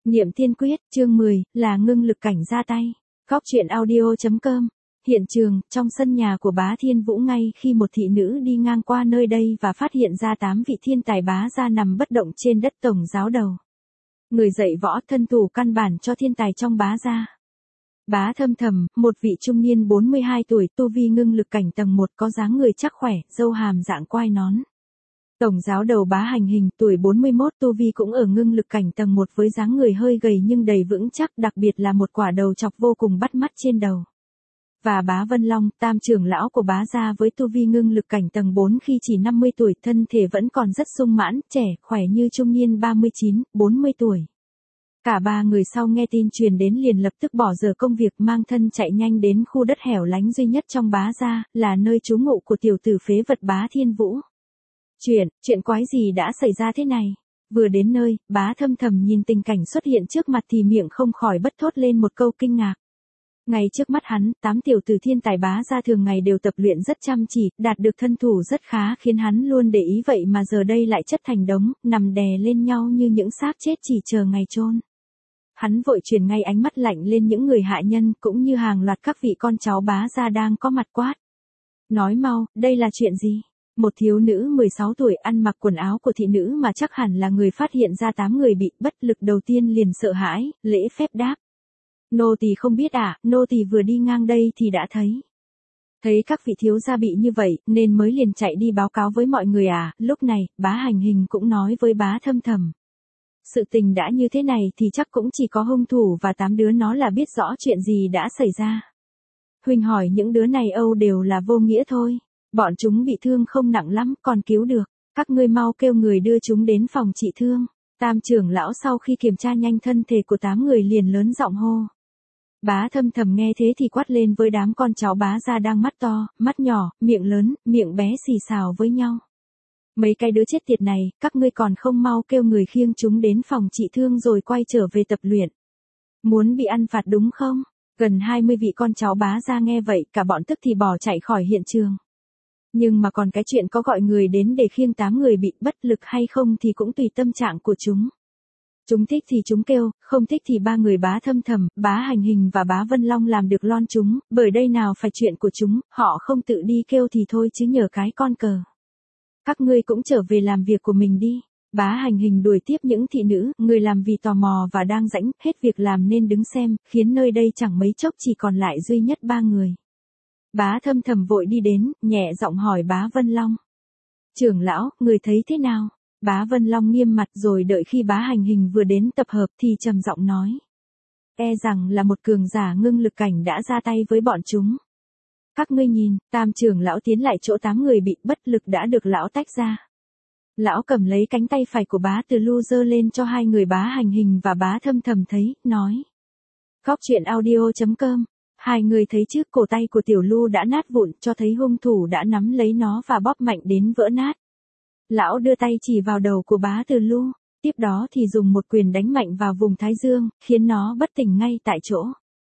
Niệm Tiên Quyết, chương 10, là ngưng lực cảnh ra tay. Góc truyện audio.com. Hiện trường, trong sân nhà của Bá Thiên Vũ ngay khi một thị nữ đi ngang qua nơi đây và phát hiện ra 8 vị thiên tài bá gia nằm bất động trên đất tổng giáo đầu. Người dạy võ thân thủ căn bản cho thiên tài trong bá gia. Bá Thâm Thầm, một vị trung niên 42 tuổi, tu vi ngưng lực cảnh tầng 1, có dáng người chắc khỏe, râu hàm dạng quai nón. Tổng giáo đầu Bá Hành Hình, tuổi 41, tu vi cũng ở ngưng lực cảnh tầng 1 với dáng người hơi gầy nhưng đầy vững chắc, đặc biệt là một quả đầu chọc vô cùng bắt mắt trên đầu. Và Bá Vân Long, tam trưởng lão của bá gia với tu vi ngưng lực cảnh tầng 4 khi chỉ 50 tuổi, thân thể vẫn còn rất sung mãn, trẻ, khỏe như trung niên 39, 40 tuổi. Cả ba người sau nghe tin truyền đến liền lập tức bỏ dở công việc mang thân chạy nhanh đến khu đất hẻo lánh duy nhất trong bá gia, là nơi trú ngụ của tiểu tử phế vật Bá Thiên Vũ. Chuyện quái gì đã xảy ra thế này? Vừa đến nơi, Bá Thâm Thầm nhìn tình cảnh xuất hiện trước mặt thì miệng không khỏi bất thốt lên một câu kinh ngạc. Ngay trước mắt hắn, 8 tiểu tử thiên tài bá gia thường ngày đều tập luyện rất chăm chỉ, đạt được thân thủ rất khá khiến hắn luôn để ý, vậy mà giờ đây lại chất thành đống, nằm đè lên nhau như những xác chết chỉ chờ ngày chôn. Hắn vội chuyển ngay ánh mắt lạnh lên những người hạ nhân cũng như hàng loạt các vị con cháu bá gia đang có mặt quát. Nói mau, đây là chuyện gì? Một thiếu nữ 16 tuổi ăn mặc quần áo của thị nữ mà chắc hẳn là người phát hiện ra 8 người bị bất lực đầu tiên liền sợ hãi, lễ phép đáp. Nô tỳ không biết nô tỳ vừa đi ngang đây thì đã thấy. Thấy các vị thiếu gia bị như vậy nên mới liền chạy đi báo cáo với mọi người Lúc này, Bá Hành Hình cũng nói với Bá Thâm Thầm. Sự tình đã như thế này thì chắc cũng chỉ có hung thủ và 8 đứa nó là biết rõ chuyện gì đã xảy ra. Huynh hỏi những đứa này đều là vô nghĩa thôi. Bọn chúng bị thương không nặng lắm, còn cứu được. Các ngươi mau kêu người đưa chúng đến phòng trị thương. Tam trưởng lão sau khi kiểm tra nhanh thân thể của 8 người liền lớn giọng hô. Bá Thâm Thầm nghe thế thì quát lên với đám con cháu bá gia đang mắt to, mắt nhỏ, miệng lớn, miệng bé xì xào với nhau. Mấy cái đứa chết tiệt này, các ngươi còn không mau kêu người khiêng chúng đến phòng trị thương rồi quay trở về tập luyện. Muốn bị ăn phạt đúng không? Gần 20 vị con cháu bá gia nghe vậy, cả bọn tức thì bỏ chạy khỏi hiện trường. Nhưng mà còn cái chuyện có gọi người đến để khiêng 8 người bị bất lực hay không thì cũng tùy tâm trạng của chúng. Chúng thích thì chúng kêu, không thích thì ba người Bá Thâm Thầm, Bá Hành Hình và Bá Vân Long làm được lon chúng, bởi đây nào phải chuyện của chúng, họ không tự đi kêu thì thôi chứ nhờ cái con cờ. Các ngươi cũng trở về làm việc của mình đi. Bá Hành Hình đuổi tiếp những thị nữ, người làm vì tò mò và đang rãnh, hết việc làm nên đứng xem, khiến nơi đây chẳng mấy chốc chỉ còn lại duy nhất 3 người. Bá Thâm Thầm vội đi đến, nhẹ giọng hỏi Bá Vân Long. Trưởng lão, người thấy thế nào? Bá Vân Long nghiêm mặt rồi đợi khi Bá Hành Hình vừa đến tập hợp thì trầm giọng nói. E rằng là một cường giả ngưng lực cảnh đã ra tay với bọn chúng. Các ngươi nhìn, tam trưởng lão tiến lại chỗ 8 người bị bất lực đã được lão tách ra. Lão cầm lấy cánh tay phải của Bá Từ Lu giơ lên cho hai người Bá Hành Hình và Bá Thâm Thầm thấy, nói. Góc truyện audio.com. Hai người thấy trước cổ tay của Tiểu Lu đã nát vụn, cho thấy hung thủ đã nắm lấy nó và bóp mạnh đến vỡ nát. Lão đưa tay chỉ vào đầu của Bá Từ Lu, tiếp đó thì dùng một quyền đánh mạnh vào vùng thái dương, khiến nó bất tỉnh ngay tại chỗ.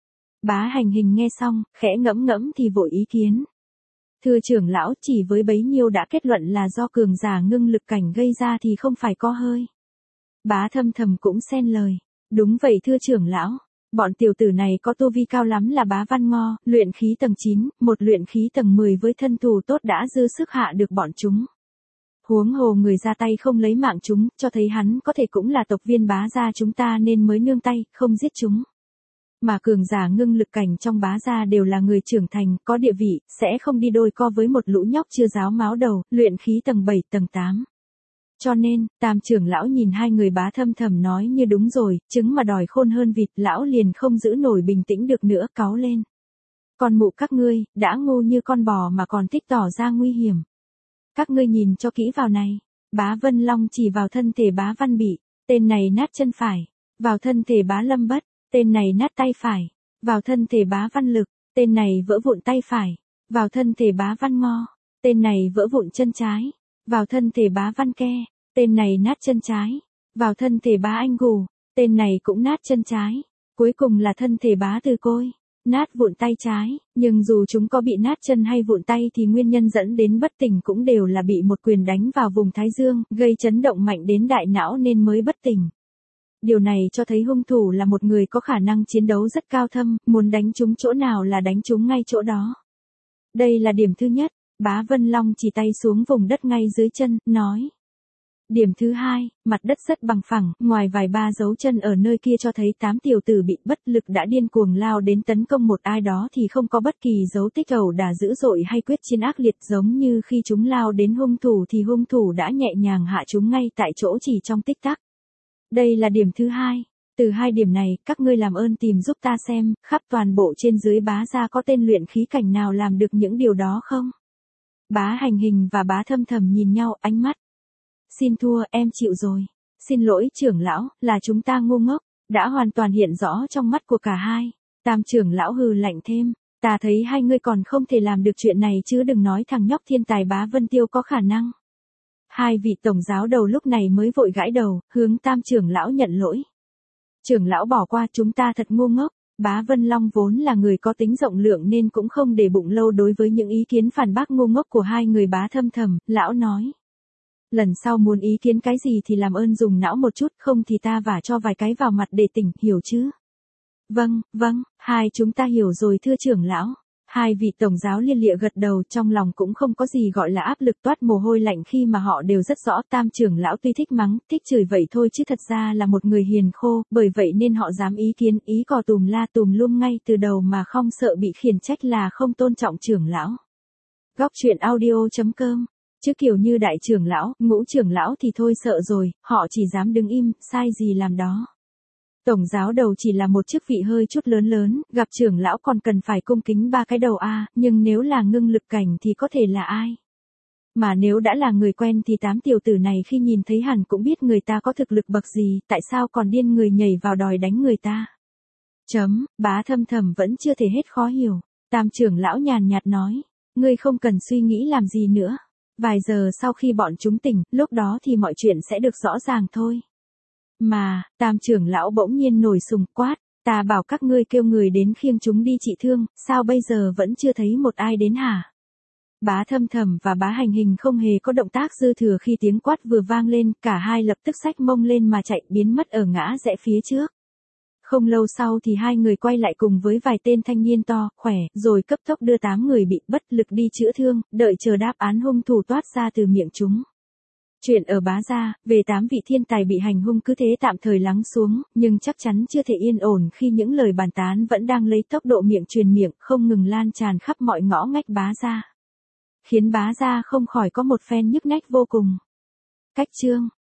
Bá Hành Hình nghe xong, khẽ ngẫm ngẫm thì vội ý kiến. Thưa trưởng lão, chỉ với bấy nhiêu đã kết luận là do cường giả ngưng lực cảnh gây ra thì không phải có hơi. Bá Thâm Thầm cũng xen lời. Đúng vậy thưa trưởng lão. Bọn tiểu tử này có tu vi cao lắm là Bá Văn Ngo, luyện khí tầng 9, một luyện khí tầng 10 với thân thủ tốt đã dư sức hạ được bọn chúng. Huống hồ người ra tay không lấy mạng chúng, cho thấy hắn có thể cũng là tộc viên bá gia chúng ta nên mới nương tay, không giết chúng. Mà cường giả ngưng lực cảnh trong bá gia đều là người trưởng thành, có địa vị, sẽ không đi đôi co với một lũ nhóc chưa giáo máu đầu, luyện khí tầng 7, tầng 8. Cho nên, tam trưởng lão nhìn hai người Bá Thâm Thầm nói như đúng rồi, trứng mà đòi khôn hơn vịt, lão liền không giữ nổi bình tĩnh được nữa, cáu lên. Con mụ các ngươi, đã ngu như con bò mà còn thích tỏ ra nguy hiểm. Các ngươi nhìn cho kỹ vào này. Bá Vân Long chỉ vào thân thể Bá Văn Bị, tên này nát chân phải. Vào thân thể Bá Lâm Bất, tên này nát tay phải. Vào thân thể Bá Văn Lực, tên này vỡ vụn tay phải. Vào thân thể Bá Văn Ngo, tên này vỡ vụn chân trái. Vào thân thể Bá Văn Ke, tên này nát chân trái. Vào thân thể Bá Anh Gù, tên này cũng nát chân trái. Cuối cùng là thân thể Bá Từ Côi, nát vụn tay trái. Nhưng dù chúng có bị nát chân hay vụn tay thì nguyên nhân dẫn đến bất tỉnh cũng đều là bị một quyền đánh vào vùng thái dương, gây chấn động mạnh đến đại não nên mới bất tỉnh. Điều này cho thấy hung thủ là một người có khả năng chiến đấu rất cao thâm, muốn đánh trúng chỗ nào là đánh trúng ngay chỗ đó. Đây là điểm thứ nhất, Bá Vân Long chỉ tay xuống vùng đất ngay dưới chân, nói. Điểm thứ hai, mặt đất rất bằng phẳng, ngoài vài ba dấu chân ở nơi kia cho thấy 8 tiểu tử bị bất lực đã điên cuồng lao đến tấn công một ai đó thì không có bất kỳ dấu tích ẩu đả dữ dội hay quyết chiến ác liệt, giống như khi chúng lao đến hung thủ thì hung thủ đã nhẹ nhàng hạ chúng ngay tại chỗ chỉ trong tích tắc. Đây là điểm thứ hai. Từ hai điểm này, các ngươi làm ơn tìm giúp ta xem, khắp toàn bộ trên dưới Bá gia có tên luyện khí cảnh nào làm được những điều đó không? Bá Hành Hình và Bá Thâm Thầm nhìn nhau, ánh mắt. Xin thua, em chịu rồi. Xin lỗi trưởng lão, là chúng ta ngu ngốc, đã hoàn toàn hiện rõ trong mắt của cả hai. Tam trưởng lão hừ lạnh thêm, ta thấy hai ngươi còn không thể làm được chuyện này chứ đừng nói thằng nhóc thiên tài Bá Vân Tiêu có khả năng. Hai vị tổng giáo đầu lúc này mới vội gãi đầu, hướng tam trưởng lão nhận lỗi. Trưởng lão bỏ qua, chúng ta thật ngu ngốc. Bá Vân Long vốn là người có tính rộng lượng nên cũng không để bụng lâu đối với những ý kiến phản bác ngu ngốc của hai người Bá Thâm Thầm, lão nói. Lần sau muốn ý kiến cái gì thì làm ơn dùng não một chút, không thì ta vả cho vài cái vào mặt để tỉnh, hiểu chứ? Vâng, hai chúng ta hiểu rồi thưa trưởng lão. Hai vị tổng giáo liên lịa gật đầu, trong lòng cũng không có gì gọi là áp lực toát mồ hôi lạnh khi mà họ đều rất rõ tam trưởng lão tuy thích mắng, thích chửi vậy thôi chứ thật ra là một người hiền khô, bởi vậy nên họ dám ý kiến, ý cò tùm la tùm lum ngay từ đầu mà không sợ bị khiển trách là không tôn trọng trưởng lão. Góc truyện audio.com. Chứ kiểu như đại trưởng lão, ngũ trưởng lão thì thôi sợ rồi, họ chỉ dám đứng im, sai gì làm đó. Tổng giáo đầu chỉ là một chức vị hơi chút lớn, gặp trưởng lão còn cần phải cung kính ba cái đầu a, nhưng nếu là ngưng lực cảnh thì có thể là ai? Mà nếu đã là người quen thì 8 tiểu tử này khi nhìn thấy hẳn cũng biết người ta có thực lực bậc gì, tại sao còn điên người nhảy vào đòi đánh người ta? Bá Thâm Thầm vẫn chưa thể hết khó hiểu. Tam trưởng lão nhàn nhạt nói, ngươi không cần suy nghĩ làm gì nữa. Vài giờ sau khi bọn chúng tỉnh, lúc đó thì mọi chuyện sẽ được rõ ràng thôi. Mà, tam trưởng lão bỗng nhiên nổi sùng quát, ta bảo các ngươi kêu người đến khiêng chúng đi trị thương, sao bây giờ vẫn chưa thấy một ai đến hả? Bá Thâm Thầm và Bá Hành Hình không hề có động tác dư thừa khi tiếng quát vừa vang lên, cả hai lập tức xách mông lên mà chạy biến mất ở ngã rẽ phía trước. Không lâu sau thì hai người quay lại cùng với vài tên thanh niên to, khỏe, rồi cấp tốc đưa 8 người bị bất lực đi chữa thương, đợi chờ đáp án hung thủ toát ra từ miệng chúng. Chuyện ở Bá gia, về 8 vị thiên tài bị hành hung cứ thế tạm thời lắng xuống, nhưng chắc chắn chưa thể yên ổn khi những lời bàn tán vẫn đang lấy tốc độ miệng truyền miệng, không ngừng lan tràn khắp mọi ngõ ngách Bá gia. Khiến Bá gia không khỏi có một phen nhức nách vô cùng. Cách chương